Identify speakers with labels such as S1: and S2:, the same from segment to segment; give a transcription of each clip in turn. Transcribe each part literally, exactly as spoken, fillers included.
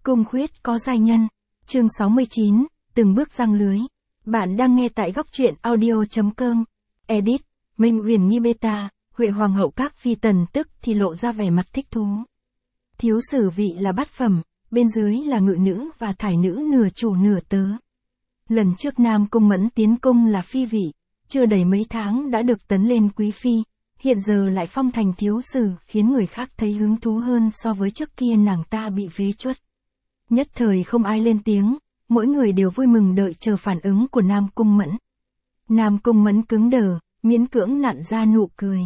S1: Cung khuyết có giai nhân. Chương sáu mươi chín, từng bước răng lưới. Bạn đang nghe tại góc truyện audio.com. Edit, Minh Uyển Nhi Beta, Huệ Hoàng hậu các phi tần tức thì lộ ra vẻ mặt thích thú. Thiếu sử vị là bát phẩm, bên dưới là ngự nữ và thải nữ nửa chủ nửa tớ. Lần trước Nam Cung Mẫn tiến cung là phi vị, chưa đầy mấy tháng đã được tấn lên quý phi, hiện giờ lại phong thành thiếu sử khiến người khác thấy hứng thú hơn so với trước kia nàng ta bị phế truất. Nhất thời không ai lên tiếng, mỗi người đều vui mừng đợi chờ phản ứng của Nam Cung Mẫn. Nam Cung Mẫn cứng đờ, miễn cưỡng nặn ra nụ cười.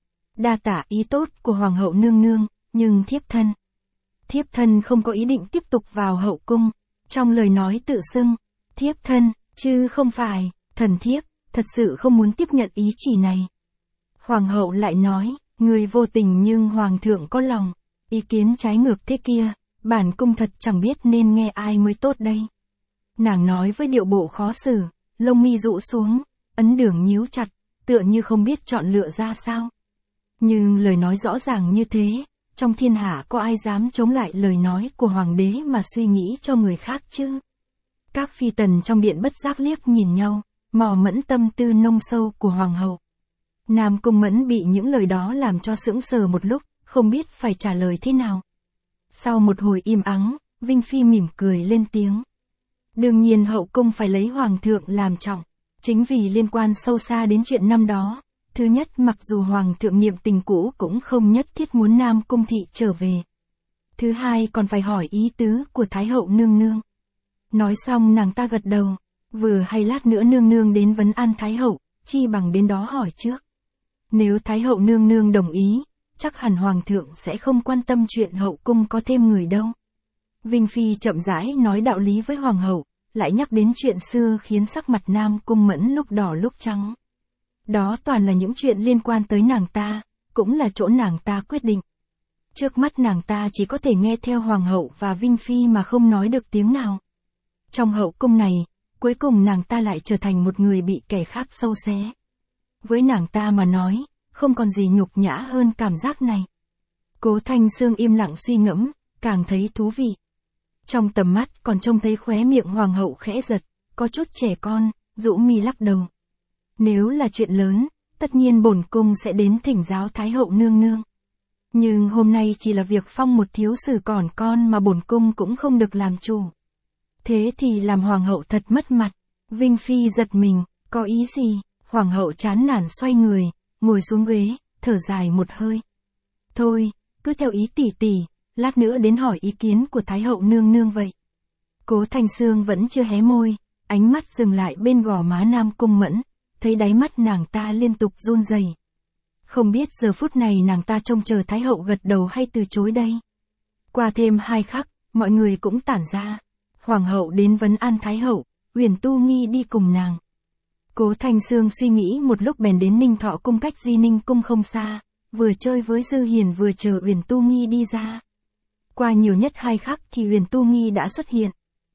S1: Đa tả ý tốt của Hoàng hậu nương nương, nhưng thiếp thân. Thiếp thân không có ý định tiếp tục vào hậu cung, trong lời nói tự xưng, thiếp thân, chứ không phải, thần thiếp, thật sự không muốn tiếp nhận ý chỉ này. Hoàng hậu lại nói, người vô tình nhưng Hoàng thượng có lòng, ý kiến trái ngược thế kia, bản cung thật chẳng biết nên nghe ai mới tốt đây. Nàng nói với điệu bộ khó xử, lông mi rũ xuống, ấn đường nhíu chặt, tựa như không biết chọn lựa ra sao. Nhưng lời nói rõ ràng như thế, trong thiên hạ có ai dám chống lại lời nói của hoàng đế mà suy nghĩ cho người khác chứ? Các phi tần trong điện bất giác liếc nhìn nhau, mò mẫn tâm tư nông sâu của hoàng hậu. Nam Cung Mẫn bị những lời đó làm cho sững sờ một lúc, không biết phải trả lời thế nào. Sau một hồi im ắng, Vinh Phi mỉm cười lên tiếng. Đương nhiên hậu cung phải lấy hoàng thượng làm trọng, chính vì liên quan sâu xa đến chuyện năm đó. Thứ nhất, mặc dù hoàng thượng niệm tình cũ cũng không nhất thiết muốn Nam Cung thị trở về. Thứ hai, còn phải hỏi ý tứ của Thái hậu nương nương. Nói xong nàng ta gật đầu, vừa hay lát nữa nương nương đến vấn an Thái hậu, chi bằng đến đó hỏi trước. Nếu Thái hậu nương nương đồng ý, chắc hẳn hoàng thượng sẽ không quan tâm chuyện hậu cung có thêm người đâu. Vinh Phi chậm rãi nói đạo lý với hoàng hậu, lại nhắc đến chuyện xưa khiến sắc mặt Nam Cung Mẫn lúc đỏ lúc trắng. Đó toàn là những chuyện liên quan tới nàng ta, cũng là chỗ nàng ta quyết định. Trước mắt nàng ta chỉ có thể nghe theo hoàng hậu và Vinh Phi mà không nói được tiếng nào. Trong hậu cung này, cuối cùng nàng ta lại trở thành một người bị kẻ khác sâu xé. Với nàng ta mà nói, không còn gì nhục nhã hơn cảm giác này. Cố Thanh Sương im lặng suy ngẫm, càng thấy thú vị. Trong tầm mắt còn trông thấy khóe miệng hoàng hậu khẽ giật, có chút trẻ con, rũ mi lắc đầu. Nếu là chuyện lớn, tất nhiên bổn cung sẽ đến thỉnh giáo Thái hậu nương nương. Nhưng hôm nay chỉ là việc phong một thiếu sử còn con mà bổn cung cũng không được làm chủ. Thế thì làm hoàng hậu thật mất mặt. Vinh Phi giật mình, có ý gì? Hoàng hậu chán nản xoay người, ngồi xuống ghế, thở dài một hơi. Thôi, cứ theo ý tỷ tỷ, lát nữa đến hỏi ý kiến của Thái hậu nương nương vậy. Cố Thanh Sương vẫn chưa hé môi, ánh mắt dừng lại bên gò má Nam Cung Mẫn, thấy đáy mắt nàng ta liên tục run rẩy. Không biết giờ phút này nàng ta trông chờ Thái hậu gật đầu hay từ chối đây. Qua thêm hai khắc, mọi người cũng tản ra. Hoàng hậu đến vấn an Thái hậu, Uyển Tu Nghi đi cùng nàng. Cố Thanh Sương suy nghĩ một lúc bèn đến Ninh Thọ cung cách Di Ninh cung không xa, vừa chơi với Dư Hiền vừa chờ Uyển Tu Nghi đi ra. Qua nhiều nhất hai khắc thì Uyển Tu Nghi đã xuất hiện.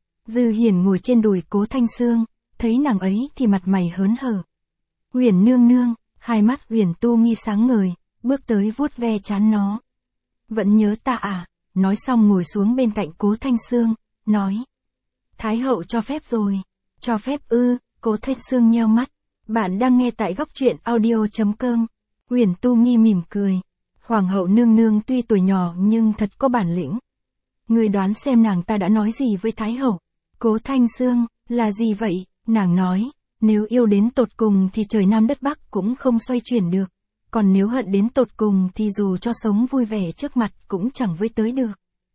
S1: Dư Hiền ngồi trên đùi Cố Thanh Sương, thấy nàng ấy thì mặt mày hớn hở. Uyển nương nương, hai mắt Uyển Tu Nghi sáng ngời, bước tới vuốt ve trán nó. Vẫn nhớ ta à? Nói xong ngồi xuống bên cạnh Cố Thanh Sương, nói. Thái hậu cho phép rồi. Cho phép ư? Cố Thanh Sương nheo mắt. Bạn đang nghe tại góc truyện audio.com. Uyển Tu Nghi mỉm cười. Hoàng hậu nương nương tuy tuổi nhỏ nhưng thật có bản lĩnh. Người đoán xem nàng ta đã nói gì với Thái hậu? Cố Thanh Sương, là gì vậy? Nàng nói, nếu yêu đến tột cùng thì trời Nam đất Bắc cũng không xoay chuyển được. Còn nếu hận đến tột cùng thì dù cho sống vui vẻ trước mặt cũng chẳng với tới được.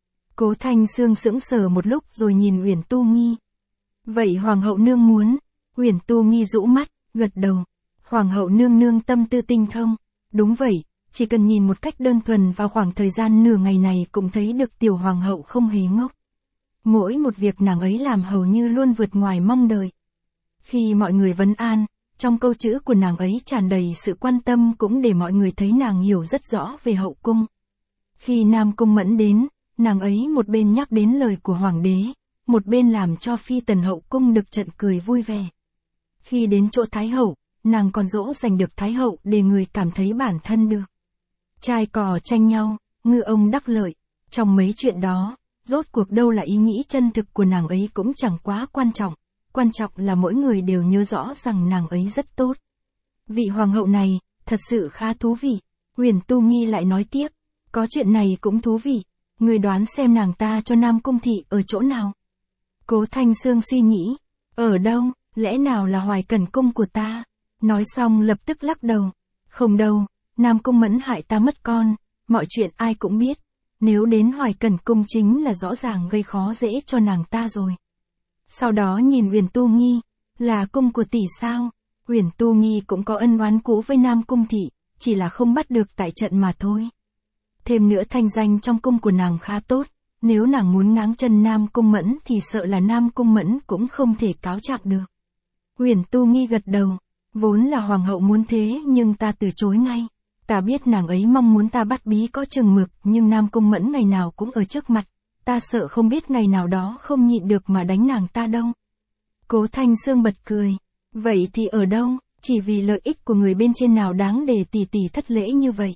S1: Cố Thanh Sương sững sờ một lúc rồi nhìn Uyển Tu Nghi. Vậy Hoàng hậu nương muốn? Uyển Tu Nghi rũ mắt, gật đầu. Hoàng hậu nương nương tâm tư tinh thông. Đúng vậy, chỉ cần nhìn một cách đơn thuần vào khoảng thời gian nửa ngày này cũng thấy được tiểu hoàng hậu không hề ngốc. Mỗi một việc nàng ấy làm hầu như luôn vượt ngoài mong đợi. Khi mọi người vấn an, trong câu chữ của nàng ấy tràn đầy sự quan tâm cũng để mọi người thấy nàng hiểu rất rõ về hậu cung. Khi Nam Cung Mẫn đến, nàng ấy một bên nhắc đến lời của hoàng đế, một bên làm cho phi tần hậu cung được trận cười vui vẻ. Khi đến chỗ Thái hậu, nàng còn dỗ dành được Thái hậu để người cảm thấy bản thân được trai cò tranh nhau, ngư ông đắc lợi. Trong mấy chuyện đó, rốt cuộc đâu là ý nghĩ chân thực của nàng ấy cũng chẳng quá quan trọng, quan trọng là mỗi người đều nhớ rõ rằng nàng ấy rất tốt. Vị hoàng hậu này, thật sự khá thú vị. Huyền Tu Nghi lại nói tiếp, có chuyện này cũng thú vị, người đoán xem nàng ta cho Nam Cung Thị ở chỗ nào. Cố Thanh Sương suy nghĩ, ở đâu, lẽ nào là Hoài Cẩn Cung của ta? Nói xong lập tức lắc đầu, không đâu, Nam Cung Mẫn hại ta mất con, mọi chuyện ai cũng biết, nếu đến Hoài Cẩn Cung chính là rõ ràng gây khó dễ cho nàng ta rồi. Sau đó nhìn Huyền Tu Nghi, là cung của tỷ sao? Huyền Tu Nghi cũng có ân oán cũ với Nam Cung Thị, chỉ là không bắt được tại trận mà thôi. Thêm nữa thanh danh trong cung của nàng khá tốt, nếu nàng muốn ngáng chân Nam Cung Mẫn thì sợ là Nam Cung Mẫn cũng không thể cáo trạng được. Huyền Tu Nghi gật đầu, vốn là hoàng hậu muốn thế nhưng ta từ chối ngay. Ta biết nàng ấy mong muốn ta bắt bí có chừng mực, nhưng Nam Cung Mẫn ngày nào cũng ở trước mặt, ta sợ không biết ngày nào đó không nhịn được mà đánh nàng ta đâu. Cố Thanh Sương bật cười, vậy thì ở đâu, chỉ vì lợi ích của người bên trên nào đáng để tỷ tỷ thất lễ như vậy.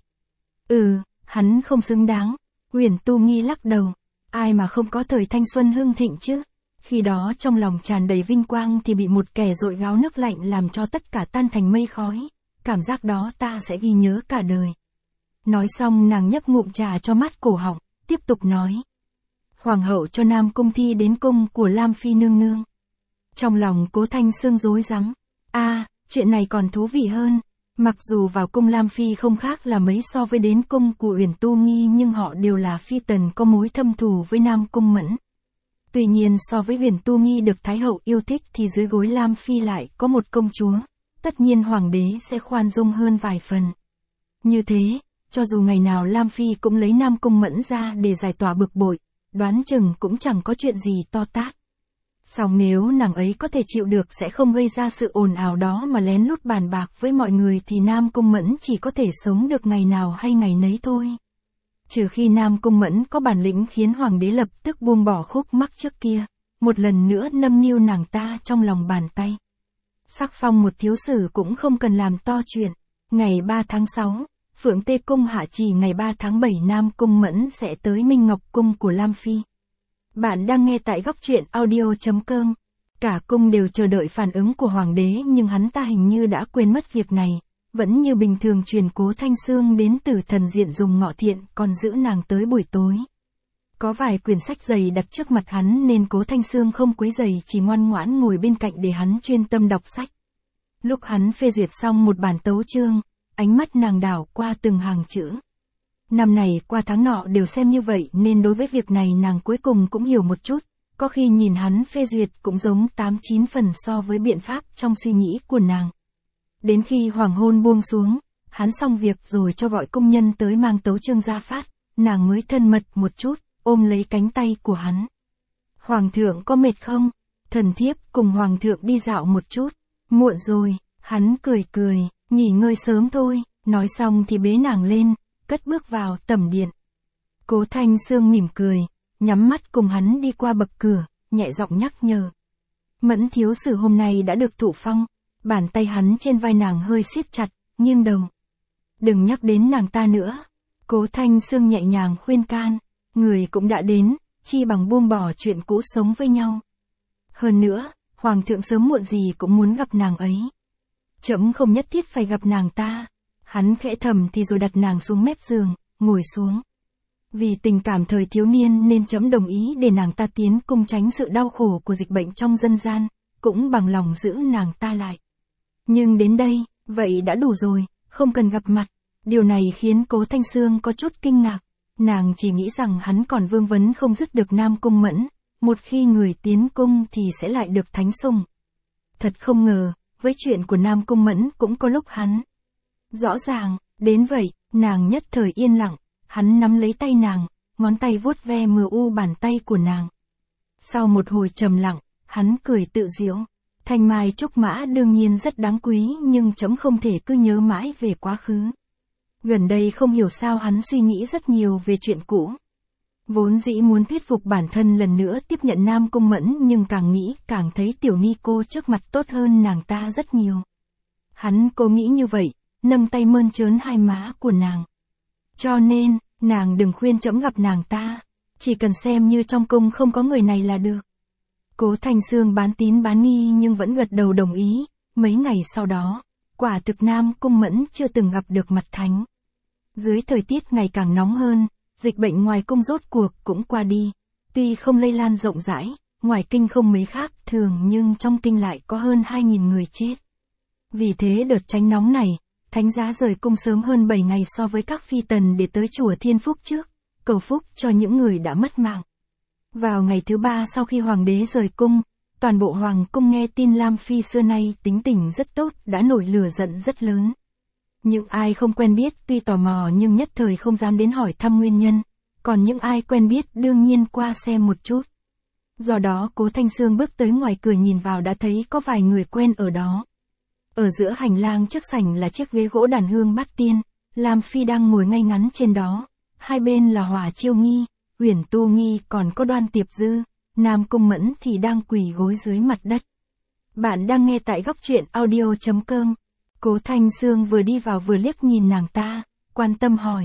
S1: Ừ, hắn không xứng đáng. Huyền Tu Nghi lắc đầu, ai mà không có thời thanh xuân hưng thịnh chứ. Khi đó trong lòng tràn đầy vinh quang thì bị một kẻ dội gáo nước lạnh làm cho tất cả tan thành mây khói. Cảm giác đó ta sẽ ghi nhớ cả đời. Nói xong nàng nhấp ngụm trà cho mát cổ họng, tiếp tục nói. Hoàng hậu cho Nam Cung Thi đến cung của Lam Phi nương nương. Trong lòng Cố Thanh Sương rối rắm. a à, chuyện này còn thú vị hơn. Mặc dù vào cung Lam Phi không khác là mấy so với đến cung của Huyền Tu Nghi nhưng họ đều là phi tần có mối thâm thù với Nam Cung Mẫn. Tuy nhiên so với Huyền Tu Nghi được Thái hậu yêu thích thì dưới gối Lam Phi lại có một công chúa. Tất nhiên hoàng đế sẽ khoan dung hơn vài phần. Như thế, cho dù ngày nào Lam Phi cũng lấy Nam Cung Mẫn ra để giải tỏa bực bội, đoán chừng cũng chẳng có chuyện gì to tát. Song nếu nàng ấy có thể chịu được sẽ không gây ra sự ồn ào đó mà lén lút bàn bạc với mọi người thì Nam Cung Mẫn chỉ có thể sống được ngày nào hay ngày nấy thôi. Trừ khi Nam Cung Mẫn có bản lĩnh khiến hoàng đế lập tức buông bỏ khúc mắc trước kia, một lần nữa nâm niu nàng ta trong lòng bàn tay. Sắc phong một thiếu sử cũng không cần làm to chuyện. Ngày ba tháng sáu, Phượng Tê Cung hạ chỉ ngày ba tháng bảy Nam Cung Mẫn sẽ tới Minh Ngọc Cung của Lam Phi. Bạn đang nghe tại góc truyện audio chấm com. Cả cung đều chờ đợi phản ứng của hoàng đế nhưng hắn ta hình như đã quên mất việc này, vẫn như bình thường truyền Cố Thanh Sương đến từ thần diện dùng ngọ thiện còn giữ nàng tới buổi tối. Có vài quyển sách dày đặt trước mặt hắn nên Cố Thanh Sương không quấy rầy chỉ ngoan ngoãn ngồi bên cạnh để hắn chuyên tâm đọc sách. Lúc hắn phê duyệt xong một bản tấu chương, ánh mắt nàng đảo qua từng hàng chữ. Năm này qua tháng nọ đều xem như vậy nên đối với việc này nàng cuối cùng cũng hiểu một chút, có khi nhìn hắn phê duyệt cũng giống tám chín phần so với biện pháp trong suy nghĩ của nàng. Đến khi hoàng hôn buông xuống, hắn xong việc rồi cho gọi công nhân tới mang tấu chương ra phát, nàng mới thân mật một chút, ôm lấy cánh tay của hắn. Hoàng thượng có mệt không? Thần thiếp cùng hoàng thượng đi dạo một chút. Muộn rồi, hắn cười cười, nghỉ ngơi sớm thôi, nói xong thì bế nàng lên, cất bước vào tẩm điện. Cố Thanh Sương mỉm cười, nhắm mắt cùng hắn đi qua bậc cửa, nhẹ giọng nhắc nhở. Mẫn thiếu sử hôm nay đã được thụ phong, bàn tay hắn trên vai nàng hơi siết chặt, nghiêng đầu. Đừng nhắc đến nàng ta nữa. Cố Thanh Sương nhẹ nhàng khuyên can, người cũng đã đến, chi bằng buông bỏ chuyện cũ sống với nhau. Hơn nữa, hoàng thượng sớm muộn gì cũng muốn gặp nàng ấy. Trẫm không nhất thiết phải gặp nàng ta. Hắn khẽ thầm thì rồi đặt nàng xuống mép giường, ngồi xuống. Vì tình cảm thời thiếu niên nên trẫm đồng ý để nàng ta tiến cung tránh sự đau khổ của dịch bệnh trong dân gian, cũng bằng lòng giữ nàng ta lại. Nhưng đến đây, vậy đã đủ rồi, không cần gặp mặt. Điều này khiến Cố Thanh Sương có chút kinh ngạc. Nàng chỉ nghĩ rằng hắn còn vương vấn không dứt được Nam Cung Mẫn, một khi người tiến cung thì sẽ lại được thánh sủng. Thật không ngờ, với chuyện của Nam Cung Mẫn cũng có lúc hắn. Rõ ràng, đến vậy, nàng nhất thời yên lặng, hắn nắm lấy tay nàng, ngón tay vuốt ve mờ u bàn tay của nàng. Sau một hồi trầm lặng, hắn cười tự giễu. Thanh mai trúc mã đương nhiên rất đáng quý nhưng trẫm không thể cứ nhớ mãi về quá khứ. Gần đây không hiểu sao hắn suy nghĩ rất nhiều về chuyện cũ. Vốn dĩ muốn thuyết phục bản thân lần nữa tiếp nhận Nam Cung Mẫn nhưng càng nghĩ càng thấy tiểu ni cô trước mặt tốt hơn nàng ta rất nhiều. Hắn cố nghĩ như vậy, nâng tay mơn trớn hai má của nàng. Cho nên, nàng đừng khuyên trẫm gặp nàng ta. chỉ cần xem như trong cung không có người này là được. Cố Thanh Sương bán tín bán nghi nhưng vẫn gật đầu đồng ý, mấy ngày sau đó, quả thực Nam Cung Mẫn chưa từng gặp được mặt thánh. Dưới thời tiết ngày càng nóng hơn, dịch bệnh ngoài cung rốt cuộc cũng qua đi, tuy không lây lan rộng rãi, ngoài kinh không mấy khác thường nhưng trong kinh lại có hơn hai nghìn người chết. Vì thế đợt tránh nóng này, thánh giá rời cung sớm hơn bảy ngày so với các phi tần để tới chùa Thiên Phúc trước, cầu phúc cho những người đã mất mạng. Vào ngày thứ ba sau khi hoàng đế rời cung, toàn bộ hoàng cung nghe tin Lam Phi xưa nay tính tình rất tốt đã nổi lửa giận rất lớn. Những ai không quen biết tuy tò mò nhưng nhất thời không dám đến hỏi thăm nguyên nhân, còn những ai quen biết đương nhiên qua xem một chút. Do đó Cố Thanh Sương bước tới ngoài cửa nhìn vào đã thấy có vài người quen ở đó. Ở giữa hành lang trước sảnh là chiếc ghế gỗ đàn hương bát tiên, Lam Phi đang ngồi ngay ngắn trên đó, hai bên là Hỏa Chiêu Nghi, Uyển Tu Nghi còn có Đoan Tiệp Dư, Nam Cung Mẫn thì đang quỳ gối dưới mặt đất. Bạn đang nghe tại góc truyện audio chấm com. Cố Thanh Sương vừa đi vào vừa liếc nhìn nàng ta, quan tâm hỏi.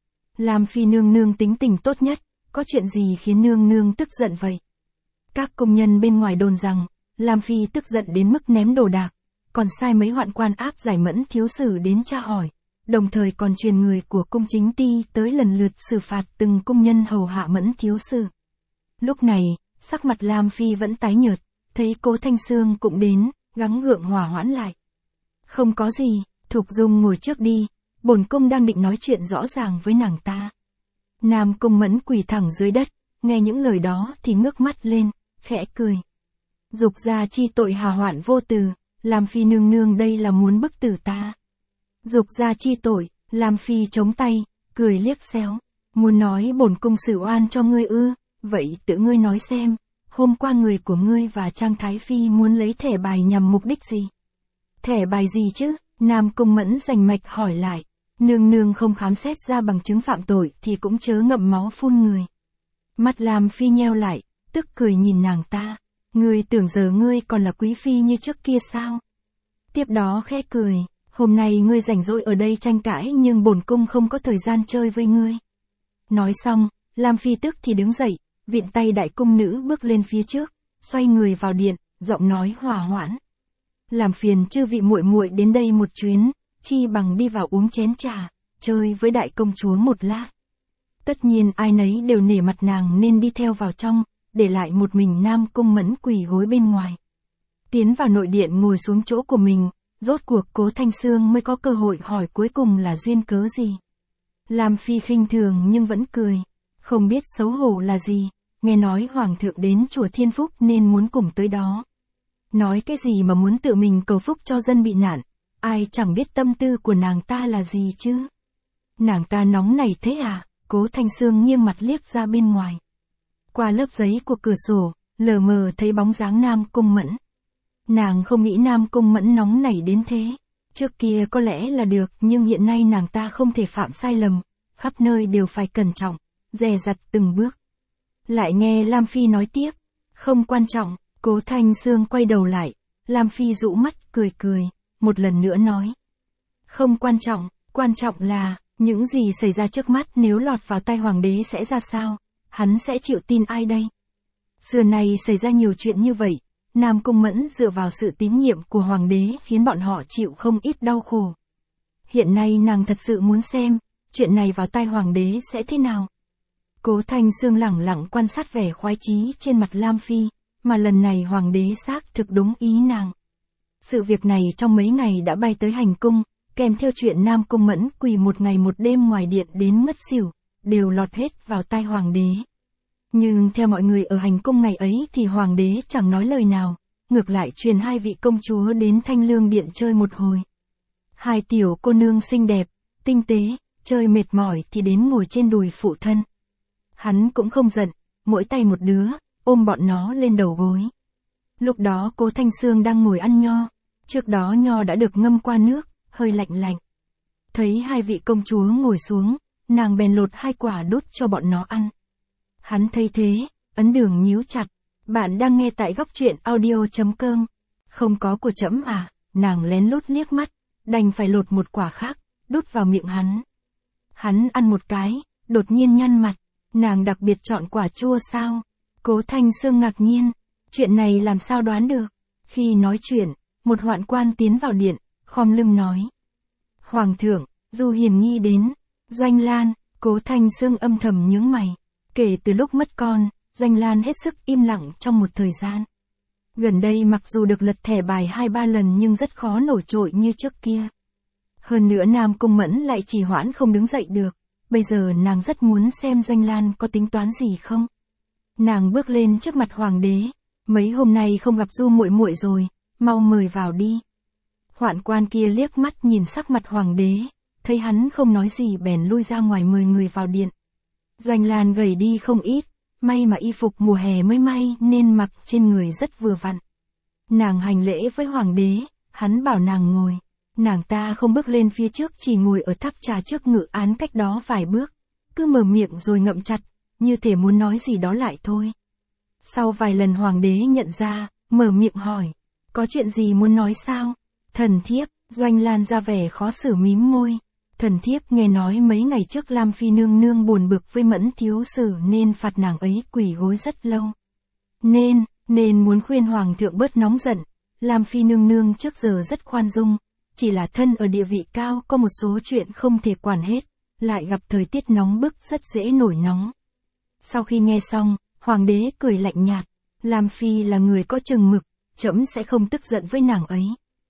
S1: Lam Phi nương nương tính tình tốt nhất, có chuyện gì khiến nương nương tức giận vậy? Các công nhân bên ngoài đồn rằng, Lam Phi tức giận đến mức ném đồ đạc, còn sai mấy hoạn quan áp giải Mẫn thiếu sử đến tra hỏi, đồng thời còn truyền người của cung chính ty tới lần lượt xử phạt từng công nhân hầu hạ Mẫn thiếu sử. Lúc này, sắc mặt Lam Phi vẫn tái nhợt, thấy Cố Thanh Sương cũng đến, gắng gượng hòa hoãn lại. Không có gì, Thục Dung ngồi trước đi, bổn cung đang định nói chuyện rõ ràng với nàng ta. Nam Cung Mẫn quỳ thẳng dưới đất, nghe những lời đó thì ngước mắt lên, khẽ cười. Dục gia chi tội hà hoạn vô từ, Lam Phi nương nương đây là muốn bức tử ta. Dục gia chi tội, Lam Phi chống tay, cười liếc xéo, muốn nói bổn cung xử oan cho ngươi ư, vậy tự ngươi nói xem, hôm qua người của ngươi và Trang Thái Phi muốn lấy thẻ bài nhằm mục đích gì? Thẻ bài gì chứ? Nam Cung Mẫn rành mạch hỏi lại, nương nương không khám xét ra bằng chứng phạm tội thì cũng chớ ngậm máu phun người. Mắt Lam Phi nheo lại, tức cười nhìn nàng ta, ngươi tưởng giờ ngươi còn là quý phi như trước kia sao? Tiếp đó khẽ cười, hôm nay ngươi rảnh rỗi ở đây tranh cãi nhưng bổn cung không có thời gian chơi với ngươi. Nói xong, Lam Phi tức thì đứng dậy, viện tay đại cung nữ bước lên phía trước, xoay người vào điện, giọng nói hòa hoãn. Làm phiền chư vị muội muội đến đây một chuyến, chi bằng đi vào uống chén trà, chơi với đại công chúa một lát. Tất nhiên ai nấy đều nể mặt nàng nên đi theo vào trong, để lại một mình Nam Cung Mẫn quỳ gối bên ngoài. Tiến vào nội điện ngồi xuống chỗ của mình, rốt cuộc Cố Thanh Sương mới có cơ hội hỏi cuối cùng là duyên cớ gì. Lam Phi khinh thường nhưng vẫn cười, không biết xấu hổ là gì, nghe nói Hoàng thượng đến chùa Thiên Phúc nên muốn cùng tới đó. Nói cái gì mà muốn tự mình cầu phúc cho dân bị nạn, ai chẳng biết tâm tư của nàng ta là gì chứ. Nàng ta nóng này thế à? Cố Thanh Sương nghiêng mặt liếc ra bên ngoài. Qua lớp giấy của cửa sổ, lờ mờ thấy bóng dáng Nam Cung Mẫn. Nàng không nghĩ Nam Cung Mẫn nóng nảy đến thế. Trước kia có lẽ là được nhưng hiện nay nàng ta không thể phạm sai lầm, khắp nơi đều phải cẩn trọng, dè dặt từng bước. Lại nghe Lam Phi nói tiếp, không quan trọng. Cố Thanh Sương quay đầu lại, Lam Phi dụ mắt cười cười, một lần nữa nói. Không quan trọng, quan trọng là, những gì xảy ra trước mắt nếu lọt vào tay hoàng đế sẽ ra sao, hắn sẽ chịu tin ai đây? Xưa này xảy ra nhiều chuyện như vậy, Nam Cung Mẫn dựa vào sự tín nhiệm của hoàng đế khiến bọn họ chịu không ít đau khổ. Hiện nay nàng thật sự muốn xem, chuyện này vào tay hoàng đế sẽ thế nào? Cố Thanh Sương lẳng lặng quan sát vẻ khoái chí trên mặt Lam Phi. Mà lần này hoàng đế xác thực đúng ý nàng. Sự việc này trong mấy ngày đã bay tới hành cung, kèm theo chuyện Nam Cung Mẫn quỳ một ngày một đêm ngoài điện đến ngất xỉu, đều lọt hết vào tai hoàng đế. Nhưng theo mọi người ở hành cung ngày ấy thì hoàng đế chẳng nói lời nào, ngược lại truyền hai vị công chúa đến Thanh Lương điện chơi một hồi. Hai tiểu cô nương xinh đẹp, tinh tế, chơi mệt mỏi thì đến ngồi trên đùi phụ thân. Hắn cũng không giận, mỗi tay một đứa, ôm bọn nó lên đầu gối. Lúc đó Cố Thanh Sương đang ngồi ăn nho, trước đó nho đã được ngâm qua nước, hơi lạnh lạnh. Thấy hai vị công chúa ngồi xuống, nàng bèn lột hai quả đút cho bọn nó ăn. Hắn thấy thế, ấn đường nhíu chặt, bạn đang nghe tại góc truyện audio chấm com. Không có của trẫm à? Nàng lén lút liếc mắt, đành phải lột một quả khác, đút vào miệng hắn. Hắn ăn một cái, đột nhiên nhăn mặt, Nàng đặc biệt chọn quả chua sao? Cố Thanh Sương ngạc nhiên, chuyện này làm sao đoán được? Khi nói chuyện, một hoạn quan tiến vào điện, khom lưng nói. Hoàng thượng, Du Hiền Nhi đến. Doanh Lan, Cố Thanh Sương âm thầm nhướng mày. Kể từ lúc mất con, Doanh Lan hết sức im lặng trong một thời gian. Gần đây mặc dù được lật thẻ bài hai ba lần nhưng rất khó nổi trội như trước kia. Hơn nữa Nam Cung Mẫn lại trì hoãn không đứng dậy được. Bây giờ nàng rất muốn xem Doanh Lan có tính toán gì không. Nàng bước lên trước mặt hoàng đế. Mấy hôm nay không gặp Du muội muội rồi, mau mời vào đi. Hoạn quan kia liếc mắt nhìn sắc mặt hoàng đế, thấy hắn không nói gì bèn lui ra ngoài mời người vào điện. Doanh Lan gầy đi không ít, may mà y phục mùa hè mới may nên mặc trên người rất vừa vặn. Nàng hành lễ với hoàng đế, hắn bảo nàng ngồi. Nàng ta không bước lên phía trước, chỉ ngồi ở tháp trà trước ngự án cách đó vài bước, cứ mở miệng rồi ngậm chặt, như thể muốn nói gì đó lại thôi. Sau vài lần hoàng đế nhận ra, mở miệng hỏi, có chuyện gì muốn nói sao? Thần thiếp, Doanh Lan ra vẻ khó xử mím môi. Thần thiếp nghe nói mấy ngày trước Lam Phi nương nương buồn bực với Mẫn thiếu sử nên phạt nàng ấy quỳ gối rất lâu. Nên, nên muốn khuyên hoàng thượng bớt nóng giận. Lam Phi nương nương trước giờ rất khoan dung, chỉ là thân ở địa vị cao có một số chuyện không thể quản hết, lại gặp thời tiết nóng bức rất dễ nổi nóng. Sau khi nghe xong, hoàng đế cười lạnh nhạt, Lam Phi là người có chừng mực, trẫm sẽ không tức giận với nàng ấy.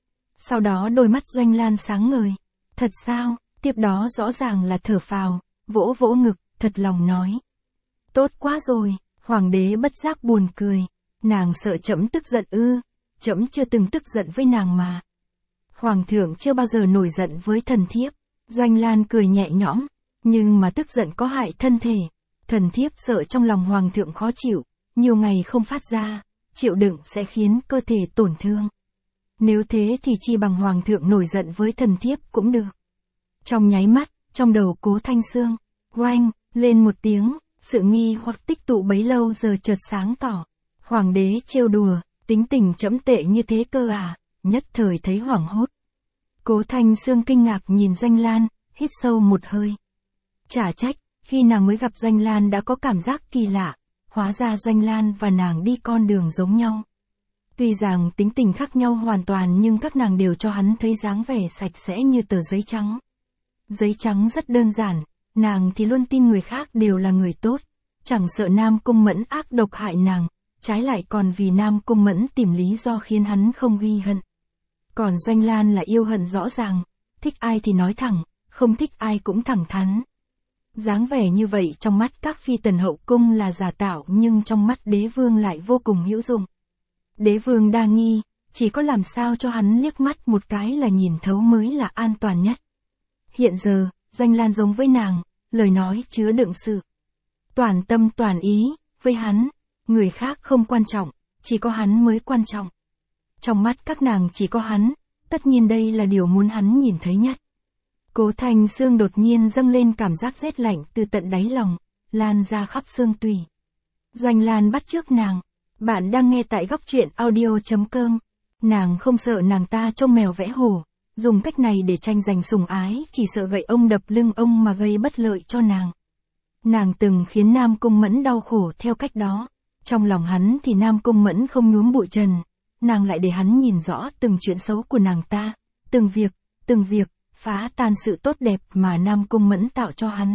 S1: Sau đó đôi mắt Doanh Lan sáng ngời, thật sao? Tiếp đó rõ ràng là thở phào, vỗ vỗ ngực, thật lòng nói. Tốt quá rồi, hoàng đế bất giác buồn cười, nàng sợ trẫm tức giận ư, trẫm chưa từng tức giận với nàng mà. Hoàng thượng chưa bao giờ nổi giận với thần thiếp. Doanh Lan cười nhẹ nhõm, nhưng mà tức giận có hại thân thể. Thần thiếp sợ trong lòng hoàng thượng khó chịu, nhiều ngày không phát ra, chịu đựng sẽ khiến cơ thể tổn thương. Nếu thế thì chi bằng hoàng thượng nổi giận với thần thiếp cũng được. Trong nháy mắt, trong đầu Cố Thanh Sương, oanh, lên một tiếng, sự nghi hoặc tích tụ bấy lâu giờ chợt sáng tỏ. Hoàng đế trêu đùa, tính tình trẫm tệ như thế cơ à, nhất thời thấy hoảng hốt. Cố Thanh Sương kinh ngạc nhìn Doanh Lan, hít sâu một hơi. Chả trách, khi nàng mới gặp Doanh Lan đã có cảm giác kỳ lạ, hóa ra Doanh Lan và nàng đi con đường giống nhau. Tuy rằng tính tình khác nhau hoàn toàn nhưng các nàng đều cho hắn thấy dáng vẻ sạch sẽ như tờ giấy trắng. Giấy trắng rất đơn giản, nàng thì luôn tin người khác đều là người tốt, chẳng sợ Nam Cung Mẫn ác độc hại nàng, trái lại còn vì Nam Cung Mẫn tìm lý do khiến hắn không ghi hận. Còn Doanh Lan là yêu hận rõ ràng, thích ai thì nói thẳng, không thích ai cũng thẳng thắn. Dáng vẻ như vậy trong mắt các phi tần hậu cung là giả tạo nhưng trong mắt đế vương lại vô cùng hữu dụng. Đế vương đa nghi, chỉ có làm sao cho hắn liếc mắt một cái là nhìn thấu mới là an toàn nhất. Hiện giờ, Doanh Lan giống với nàng, lời nói chứa đựng sự toàn tâm toàn ý, với hắn, người khác không quan trọng, chỉ có hắn mới quan trọng. Trong mắt các nàng chỉ có hắn, tất nhiên đây là điều muốn hắn nhìn thấy nhất. Cố Thanh Sương đột nhiên dâng lên cảm giác rét lạnh từ tận đáy lòng, lan ra khắp xương tủy. Doanh Lan bắt chước nàng, bạn đang nghe tại góc truyện audio chấm com. Nàng không sợ nàng ta trông mèo vẽ hổ, dùng cách này để tranh giành sủng ái, chỉ sợ gậy ông đập lưng ông mà gây bất lợi cho nàng. Nàng từng khiến Nam Cung Mẫn đau khổ theo cách đó, trong lòng hắn thì Nam Cung Mẫn không nhuốm bụi trần, nàng lại để hắn nhìn rõ từng chuyện xấu của nàng ta, từng việc, từng việc, phá tan sự tốt đẹp mà Nam Cung Mẫn tạo cho hắn.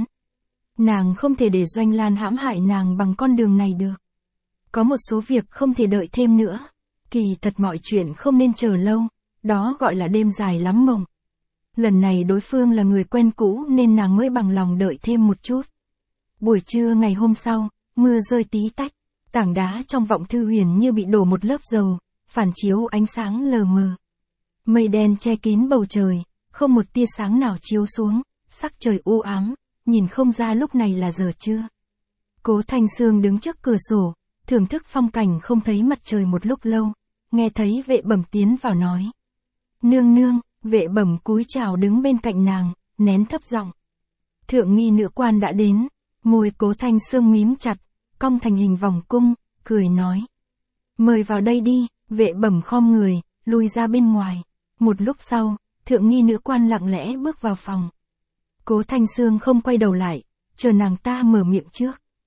S1: Nàng không thể để Doanh Lan hãm hại nàng bằng con đường này được. Có một số việc không thể đợi thêm nữa. Kỳ thật mọi chuyện không nên chờ lâu, đó gọi là đêm dài lắm mộng. Lần này đối phương là người quen cũ nên nàng mới bằng lòng đợi thêm một chút. Buổi trưa ngày hôm sau, mưa rơi tí tách, tảng đá trong vọng thư huyền như bị đổ một lớp dầu, phản chiếu ánh sáng lờ mờ. Mây đen che kín bầu trời, không một tia sáng nào chiếu xuống, sắc trời u ám, nhìn không ra lúc này là giờ trưa. Cố Thanh Sương đứng trước cửa sổ, thưởng thức phong cảnh không thấy mặt trời một lúc lâu, nghe thấy Vệ Bẩm tiến vào nói. Nương nương, Vệ Bẩm cúi chào đứng bên cạnh nàng, nén thấp giọng. Thượng nghi nữ quan đã đến, môi Cố Thanh Sương mím chặt, cong thành hình vòng cung, cười nói. Mời vào đây đi, Vệ Bẩm khom người, lui ra bên ngoài. Một lúc sau, thượng nghi nữ quan lặng lẽ bước vào phòng. Cố Thanh Sương không quay đầu lại, chờ nàng ta mở miệng trước.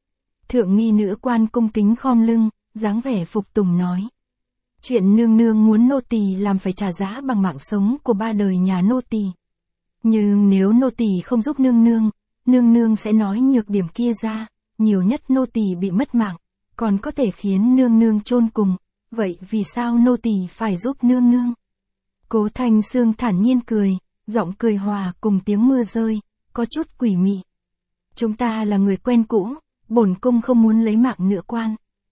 S1: Thượng nghi nữ quan cung kính khom lưng, dáng vẻ phục tùng nói. Chuyện nương nương muốn nô tỳ làm phải trả giá bằng mạng sống của ba đời nhà nô tỳ. Nhưng nếu nô tỳ không giúp nương nương, nương nương sẽ nói nhược điểm kia ra, nhiều nhất nô tỳ bị mất mạng, còn có thể khiến nương nương chôn cùng, vậy vì sao nô tỳ phải giúp nương nương? Cố Thanh Sương thản nhiên cười, giọng cười hòa cùng tiếng mưa rơi, có chút quỷ mị. Chúng ta là người quen cũ, bổn cung không muốn lấy mạng nữ quan.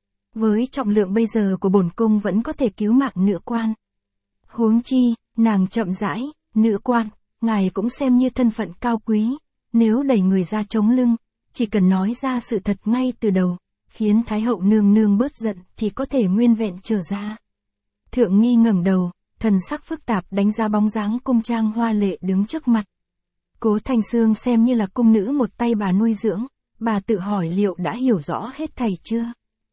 S1: Với trọng lượng bây giờ của bổn cung vẫn có thể cứu mạng nữ quan. Huống chi, nàng chậm rãi, nữ quan, ngài cũng xem như thân phận cao quý, nếu đẩy người ra chống lưng, chỉ cần nói ra sự thật ngay từ đầu, khiến Thái hậu nương nương bớt giận thì có thể nguyên vẹn trở ra. Thượng nghi ngẩng đầu, thần sắc phức tạp đánh giá bóng dáng cung trang hoa lệ đứng trước mặt. Cố Thanh Sương xem như là cung nữ một tay bà nuôi dưỡng, bà tự hỏi liệu đã hiểu rõ hết thảy chưa?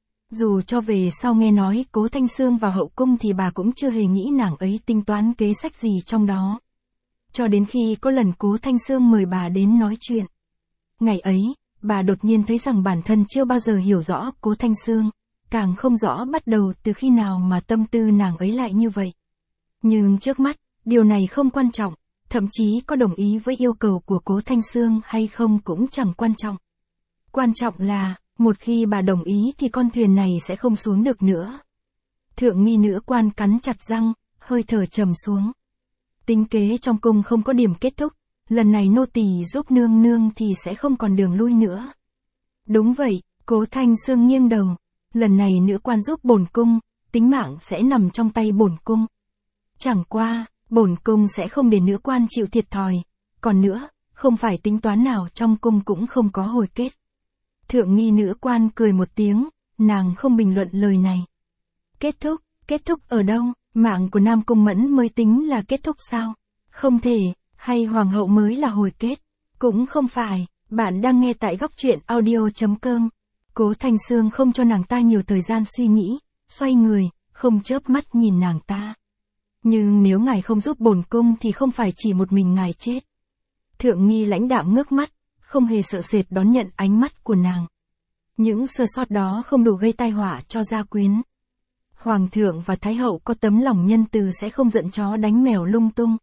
S1: Dù cho về sau nghe nói Cố Thanh Sương vào hậu cung thì bà cũng chưa hề nghĩ nàng ấy tính toán kế sách gì trong đó. Cho đến khi có lần Cố Thanh Sương mời bà đến nói chuyện. Ngày ấy, bà đột nhiên thấy rằng bản thân chưa bao giờ hiểu rõ Cố Thanh Sương, càng không rõ bắt đầu từ khi nào mà tâm tư nàng ấy lại như vậy. Nhưng trước mắt, điều này không quan trọng, thậm chí có đồng ý với yêu cầu của Cố Thanh Sương hay không cũng chẳng quan trọng. Quan trọng là, một khi bà đồng ý thì con thuyền này sẽ không xuống được nữa. Thượng nghi nữ quan cắn chặt răng, hơi thở trầm xuống. Tính kế trong cung không có điểm kết thúc, lần này nô tỳ giúp nương nương thì sẽ không còn đường lui nữa. Đúng vậy, Cố Thanh Sương nghiêng đầu, lần này nữ quan giúp bổn cung, tính mạng sẽ nằm trong tay bổn cung. Chẳng qua, bổn cung sẽ không để nữ quan chịu thiệt thòi, còn nữa, không phải tính toán nào trong cung cũng không có hồi kết. Thượng nghi nữ quan cười một tiếng, nàng không bình luận lời này. Kết thúc, kết thúc ở đâu, mạng của Nam Cung Mẫn mới tính là kết thúc sao? Không thể, hay hoàng hậu mới là hồi kết? Cũng không phải, bạn đang nghe tại góc truyện audio chấm com. Cố Thanh Sương không cho nàng ta nhiều thời gian suy nghĩ, xoay người, không chớp mắt nhìn nàng ta. Nhưng nếu ngài không giúp bổn cung thì không phải chỉ một mình ngài chết. Thượng nghi lãnh đạm ngước mắt, không hề sợ sệt đón nhận ánh mắt của nàng. Những sơ sót đó không đủ gây tai họa cho gia quyến. Hoàng thượng và Thái hậu có tấm lòng nhân từ sẽ không giận chó đánh mèo lung tung.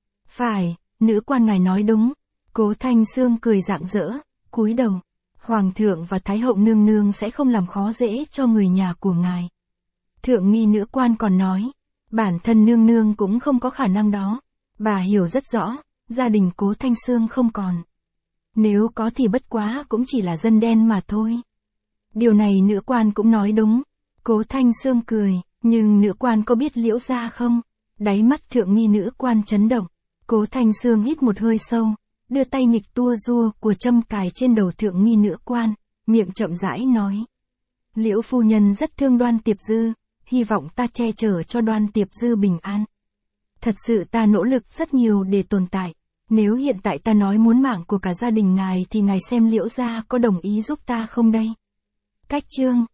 S1: Phải, nữ quan ngài nói đúng. Cố Thanh Sương cười rạng rỡ, cúi đầu. Hoàng thượng và Thái hậu nương nương sẽ không làm khó dễ cho người nhà của ngài. Thượng nghi nữ quan còn nói, bản thân nương nương cũng không có khả năng đó. Bà hiểu rất rõ, gia đình Cố Thanh Sương không còn. Nếu có thì bất quá cũng chỉ là dân đen mà thôi. Điều này nữ quan cũng nói đúng. Cố Thanh Sương cười, nhưng nữ quan có biết Liễu gia không? Đáy mắt thượng nghi nữ quan chấn động. Cố Thanh Sương hít một hơi sâu, đưa tay nghịch tua rua của châm cài trên đầu thượng nghi nữ quan, miệng chậm rãi nói. Liễu phu nhân rất thương Đoan Tiệp Dư, hy vọng ta che chở cho Đoan Tiệp Dư bình an. Thật sự ta nỗ lực rất nhiều để tồn tại. Nếu hiện tại ta nói muốn mạng của cả gia đình ngài thì ngài xem Liễu gia có đồng ý giúp ta không đây? Cách chương